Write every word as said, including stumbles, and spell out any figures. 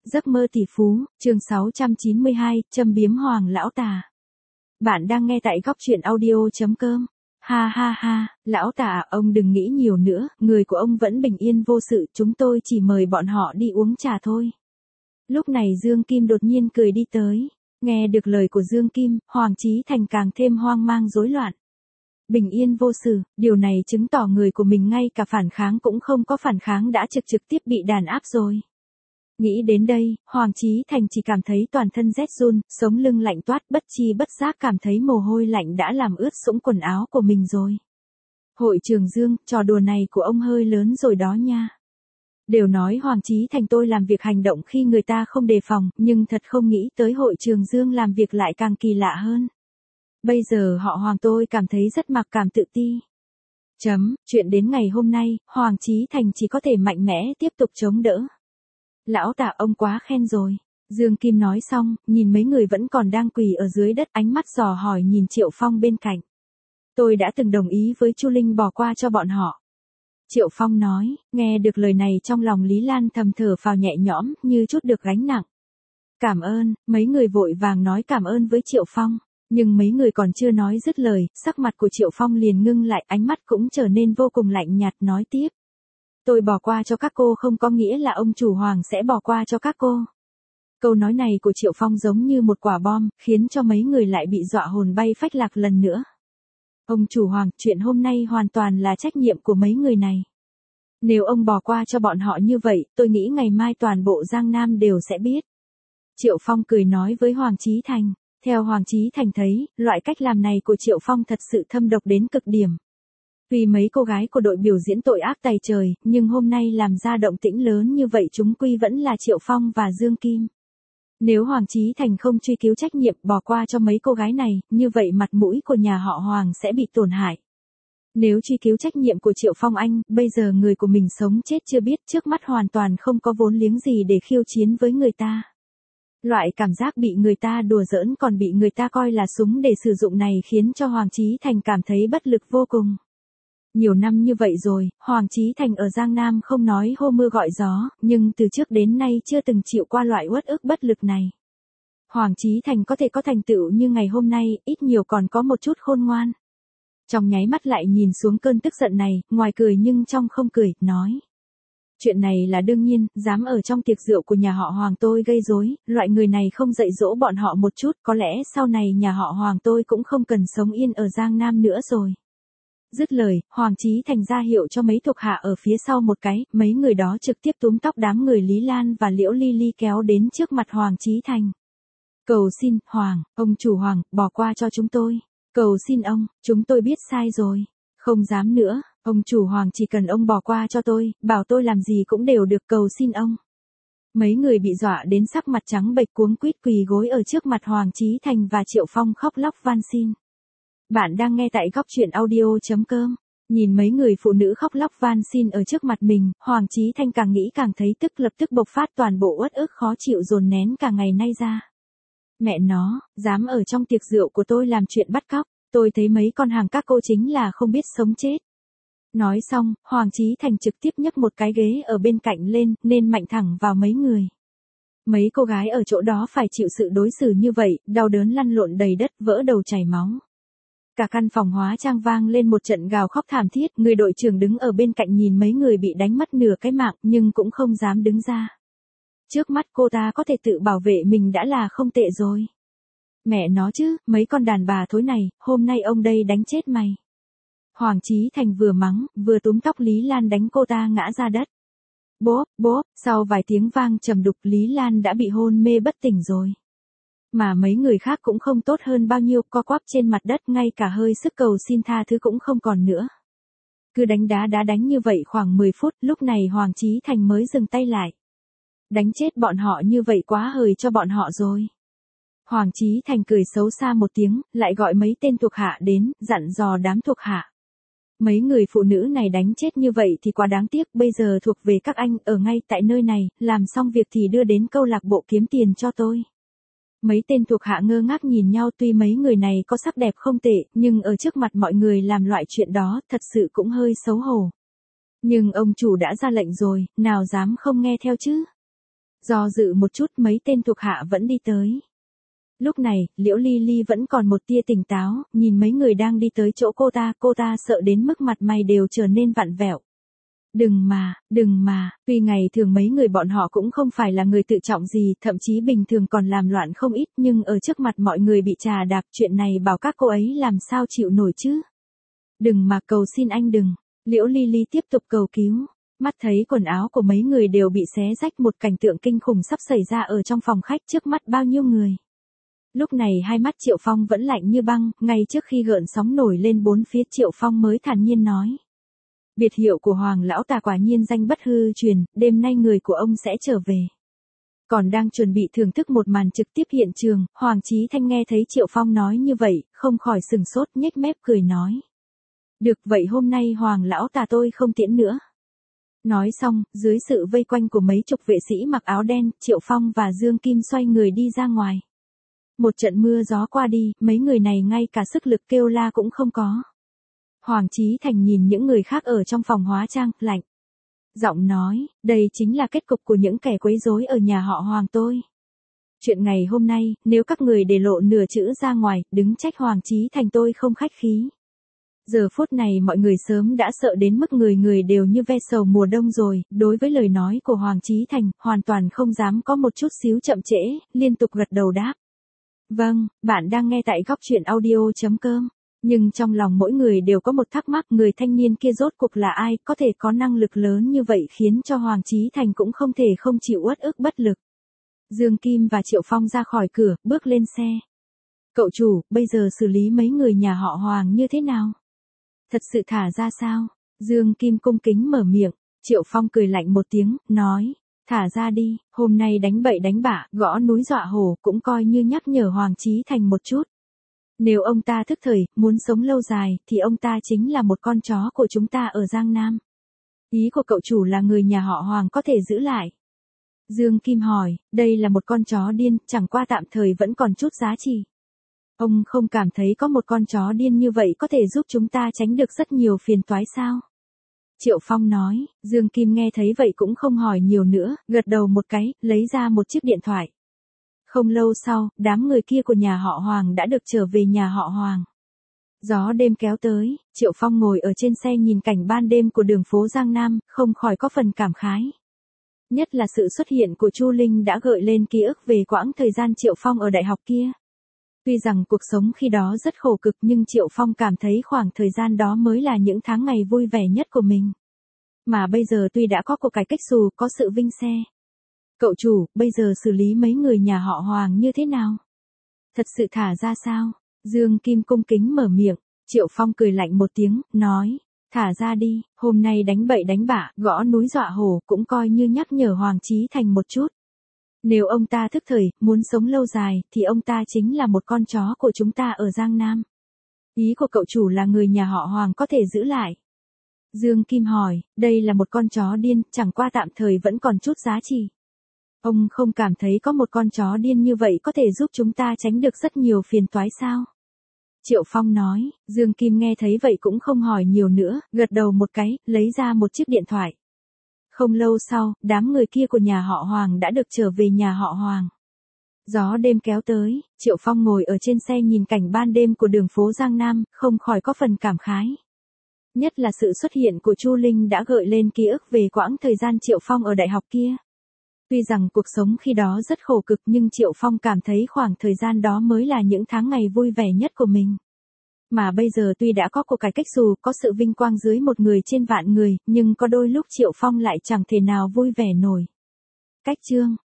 Giấc mơ tỷ phú, chương sáu trăm chín mươi hai, châm biếm Hoàng lão tà. Bạn đang nghe tại góc truyện audio chấm com. Ha ha ha, lão tà, ông đừng nghĩ nhiều nữa, người của ông vẫn bình yên vô sự, chúng tôi chỉ mời bọn họ đi uống trà thôi. Lúc này Dương Kim đột nhiên cười đi tới. Nghe được lời của Dương Kim, Hoàng Chí Thành càng thêm hoang mang rối loạn. Bình yên vô sự, điều này chứng tỏ người của mình ngay cả phản kháng cũng không có phản kháng đã trực trực tiếp bị đàn áp rồi. Nghĩ đến đây, Hoàng Chí Thành chỉ cảm thấy toàn thân rét run, sống lưng lạnh toát, bất chi bất giác cảm thấy mồ hôi lạnh đã làm ướt sũng quần áo của mình rồi. Hội Trường Dương, trò đùa này của ông hơi lớn rồi đó nha. Đều nói Hoàng Chí Thành tôi làm việc hành động khi người ta không đề phòng, nhưng thật không nghĩ tới Hội Trường Dương làm việc lại càng kỳ lạ hơn. Bây giờ họ Hoàng tôi cảm thấy rất mặc cảm tự ti. Chấm, chuyện đến ngày hôm nay, Hoàng Chí Thành chỉ có thể mạnh mẽ tiếp tục chống đỡ. Lão tả ông quá khen rồi. Dương Kim nói xong, nhìn mấy người vẫn còn đang quỳ ở dưới đất, ánh mắt dò hỏi nhìn Triệu Phong bên cạnh. Tôi đã từng đồng ý với Chu Linh bỏ qua cho bọn họ. Triệu Phong nói, nghe được lời này trong lòng Lý Lan thầm thở phào nhẹ nhõm, như chút được gánh nặng. Cảm ơn, mấy người vội vàng nói cảm ơn với Triệu Phong. Nhưng mấy người còn chưa nói dứt lời, sắc mặt của Triệu Phong liền ngưng lại, ánh mắt cũng trở nên vô cùng lạnh nhạt, nói tiếp. Tôi bỏ qua cho các cô không có nghĩa là ông chủ Hoàng sẽ bỏ qua cho các cô. Câu nói này của Triệu Phong giống như một quả bom, khiến cho mấy người lại bị dọa hồn bay phách lạc lần nữa. Ông chủ Hoàng, chuyện hôm nay hoàn toàn là trách nhiệm của mấy người này. Nếu ông bỏ qua cho bọn họ như vậy, tôi nghĩ ngày mai toàn bộ Giang Nam đều sẽ biết. Triệu Phong cười nói với Hoàng Chí Thành. Theo Hoàng Chí Thành thấy, loại cách làm này của Triệu Phong thật sự thâm độc đến cực điểm. Vì mấy cô gái của đội biểu diễn tội ác tày trời, nhưng hôm nay làm ra động tĩnh lớn như vậy chúng quy vẫn là Triệu Phong và Dương Kim. Nếu Hoàng Chí Thành không truy cứu trách nhiệm bỏ qua cho mấy cô gái này, như vậy mặt mũi của nhà họ Hoàng sẽ bị tổn hại. Nếu truy cứu trách nhiệm của Triệu Phong anh, bây giờ người của mình sống chết chưa biết, trước mắt hoàn toàn không có vốn liếng gì để khiêu chiến với người ta. Loại cảm giác bị người ta đùa giỡn còn bị người ta coi là súng để sử dụng này khiến cho Hoàng Chí Thành cảm thấy bất lực vô cùng. Nhiều năm như vậy rồi, Hoàng Chí Thành ở Giang Nam không nói hô mưa gọi gió, nhưng từ trước đến nay chưa từng chịu qua loại uất ức bất lực này. Hoàng Chí Thành có thể có thành tựu như ngày hôm nay, ít nhiều còn có một chút khôn ngoan. Trong nháy mắt lại nhìn xuống cơn tức giận này, ngoài cười nhưng trong không cười, nói. Chuyện này là đương nhiên, dám ở trong tiệc rượu của nhà họ Hoàng tôi gây rối, loại người này không dạy dỗ bọn họ một chút, có lẽ sau này nhà họ Hoàng tôi cũng không cần sống yên ở Giang Nam nữa rồi. Dứt lời, Hoàng Chí Thành ra hiệu cho mấy thuộc hạ ở phía sau một cái, mấy người đó trực tiếp túm tóc đám người Lý Lan và Liễu Ly Ly kéo đến trước mặt Hoàng Chí Thành. Cầu xin, Hoàng, ông chủ Hoàng, bỏ qua cho chúng tôi. Cầu xin ông, chúng tôi biết sai rồi. Không dám nữa, ông chủ Hoàng chỉ cần ông bỏ qua cho tôi, bảo tôi làm gì cũng đều được, cầu xin ông. Mấy người bị dọa đến sắc mặt trắng bệch cuống quýt quỳ gối ở trước mặt Hoàng Chí Thành và Triệu Phong khóc lóc van xin. Bạn đang nghe tại góc truyện audio chấm com. Nhìn mấy người phụ nữ khóc lóc van xin ở trước mặt mình, Hoàng Chí Thành càng nghĩ càng thấy tức, lập tức bộc phát toàn bộ uất ức khó chịu dồn nén cả ngày nay ra. Mẹ nó, dám ở trong tiệc rượu của tôi làm chuyện bắt cóc, tôi thấy mấy con hàng các cô chính là không biết sống chết. Nói xong, Hoàng Chí Thành trực tiếp nhấc một cái ghế ở bên cạnh lên, nên mạnh thẳng vào mấy người. Mấy cô gái ở chỗ đó phải chịu sự đối xử như vậy, đau đớn lăn lộn đầy đất, vỡ đầu chảy máu. Cả căn phòng hóa trang vang lên một trận gào khóc thảm thiết, người đội trưởng đứng ở bên cạnh nhìn mấy người bị đánh mất nửa cái mạng, nhưng cũng không dám đứng ra. Trước mắt cô ta có thể tự bảo vệ mình đã là không tệ rồi. Mẹ nó chứ, mấy con đàn bà thối này, hôm nay ông đây đánh chết mày. Hoàng Chí Thành vừa mắng, vừa túm tóc Lý Lan đánh cô ta ngã ra đất. Bốp, bốp, sau vài tiếng vang trầm đục Lý Lan đã bị hôn mê bất tỉnh rồi. Mà mấy người khác cũng không tốt hơn bao nhiêu, co quắp trên mặt đất, ngay cả hơi sức cầu xin tha thứ cũng không còn nữa. Cứ đánh đá đá đánh như vậy khoảng mười phút, lúc này Hoàng Chí Thành mới dừng tay lại. Đánh chết bọn họ như vậy quá hời cho bọn họ rồi. Hoàng Chí Thành cười xấu xa một tiếng, lại gọi mấy tên thuộc hạ đến, dặn dò đám thuộc hạ. Mấy người phụ nữ này đánh chết như vậy thì quá đáng tiếc, bây giờ thuộc về các anh, ở ngay tại nơi này, làm xong việc thì đưa đến câu lạc bộ kiếm tiền cho tôi. Mấy tên thuộc hạ ngơ ngác nhìn nhau, tuy mấy người này có sắc đẹp không tệ, nhưng ở trước mặt mọi người làm loại chuyện đó, thật sự cũng hơi xấu hổ. Nhưng ông chủ đã ra lệnh rồi, nào dám không nghe theo chứ. Do dự một chút mấy tên thuộc hạ vẫn đi tới. Lúc này, Liễu Ly Ly vẫn còn một tia tỉnh táo, nhìn mấy người đang đi tới chỗ cô ta, cô ta sợ đến mức mặt mày đều trở nên vặn vẹo. Đừng mà, đừng mà, tuy ngày thường mấy người bọn họ cũng không phải là người tự trọng gì, thậm chí bình thường còn làm loạn không ít, nhưng ở trước mặt mọi người bị trà đạp, chuyện này bảo các cô ấy làm sao chịu nổi chứ. Đừng mà, cầu xin anh đừng. Liễu Ly Ly tiếp tục cầu cứu. Mắt thấy quần áo của mấy người đều bị xé rách, một cảnh tượng kinh khủng sắp xảy ra ở trong phòng khách trước mắt bao nhiêu người. Lúc này hai mắt Triệu Phong vẫn lạnh như băng, ngay trước khi gợn sóng nổi lên bốn phía Triệu Phong mới thản nhiên nói. Biệt hiệu của Hoàng lão tà quả nhiên danh bất hư truyền, đêm nay người của ông sẽ trở về. Còn đang chuẩn bị thưởng thức một màn trực tiếp hiện trường, Hoàng Chí Thanh nghe thấy Triệu Phong nói như vậy, không khỏi sừng sốt nhếch mép cười nói. Được vậy hôm nay Hoàng lão tà tôi không tiễn nữa. Nói xong, dưới sự vây quanh của mấy chục vệ sĩ mặc áo đen, Triệu Phong và Dương Kim xoay người đi ra ngoài. Một trận mưa gió qua đi, mấy người này ngay cả sức lực kêu la cũng không có. Hoàng Chí Thành nhìn những người khác ở trong phòng hóa trang, lạnh. Giọng nói, đây chính là kết cục của những kẻ quấy rối ở nhà họ Hoàng tôi. Chuyện ngày hôm nay, nếu các người để lộ nửa chữ ra ngoài, đứng trách Hoàng Chí Thành tôi không khách khí. Giờ phút này mọi người sớm đã sợ đến mức người người đều như ve sầu mùa đông rồi, đối với lời nói của Hoàng Chí Thành, hoàn toàn không dám có một chút xíu chậm trễ, liên tục gật đầu đáp. Vâng, bạn đang nghe tại góc truyện audio.com. Nhưng trong lòng mỗi người đều có một thắc mắc, người thanh niên kia rốt cuộc là ai, có thể có năng lực lớn như vậy khiến cho Hoàng Chí Thành cũng không thể không chịu uất ức bất lực. Dương Kim và Triệu Phong ra khỏi cửa, bước lên xe. Cậu chủ, bây giờ xử lý mấy người nhà họ Hoàng như thế nào? Thật sự thả ra sao? Dương Kim cung kính mở miệng, Triệu Phong cười lạnh một tiếng, nói. Thả ra đi, hôm nay đánh bậy đánh bạ, gõ núi dọa hổ cũng coi như nhắc nhở Hoàng Chí Thành một chút. Nếu ông ta thức thời, muốn sống lâu dài, thì ông ta chính là một con chó của chúng ta ở Giang Nam. Ý của cậu chủ là người nhà họ Hoàng có thể giữ lại. Dương Kim hỏi, đây là một con chó điên, chẳng qua tạm thời vẫn còn chút giá trị. Ông không cảm thấy có một con chó điên như vậy có thể giúp chúng ta tránh được rất nhiều phiền toái sao? Triệu Phong nói, Dương Kim nghe thấy vậy cũng không hỏi nhiều nữa, gật đầu một cái, lấy ra một chiếc điện thoại. Không lâu sau, đám người kia của nhà họ Hoàng đã được trở về nhà họ Hoàng. Gió đêm kéo tới, Triệu Phong ngồi ở trên xe nhìn cảnh ban đêm của đường phố Giang Nam, không khỏi có phần cảm khái. Nhất là sự xuất hiện của Chu Linh đã gợi lên ký ức về quãng thời gian Triệu Phong ở đại học kia. Tuy rằng cuộc sống khi đó rất khổ cực nhưng Triệu Phong cảm thấy khoảng thời gian đó mới là những tháng ngày vui vẻ nhất của mình. Mà bây giờ tuy đã có cuộc cải cách xù, có sự vinh xe. Cậu chủ, bây giờ xử lý mấy người nhà họ Hoàng như thế nào? Thật sự thả ra sao? Dương Kim cung kính mở miệng, Triệu Phong cười lạnh một tiếng, nói. Thả ra đi, hôm nay đánh bậy đánh bạ, gõ núi dọa hổ cũng coi như nhắc nhở Hoàng Chí Thành một chút. Nếu ông ta thức thời, muốn sống lâu dài, thì ông ta chính là một con chó của chúng ta ở Giang Nam. Ý của cậu chủ là người nhà họ Hoàng có thể giữ lại. Dương Kim hỏi, đây là một con chó điên, chẳng qua tạm thời vẫn còn chút giá trị. Ông không cảm thấy có một con chó điên như vậy có thể giúp chúng ta tránh được rất nhiều phiền toái sao? Triệu Phong nói, Dương Kim nghe thấy vậy cũng không hỏi nhiều nữa, gật đầu một cái, lấy ra một chiếc điện thoại. Không lâu sau, đám người kia của nhà họ Hoàng đã được trở về nhà họ Hoàng. Gió đêm kéo tới, Triệu Phong ngồi ở trên xe nhìn cảnh ban đêm của đường phố Giang Nam, không khỏi có phần cảm khái. Nhất là sự xuất hiện của Chu Linh đã gợi lên ký ức về quãng thời gian Triệu Phong ở đại học kia. Tuy rằng cuộc sống khi đó rất khổ cực nhưng Triệu Phong cảm thấy khoảng thời gian đó mới là những tháng ngày vui vẻ nhất của mình. Mà bây giờ tuy đã có cuộc cải cách xù, có sự vinh quang dưới một người trên vạn người, nhưng có đôi lúc Triệu Phong lại chẳng thể nào vui vẻ nổi. Cách chương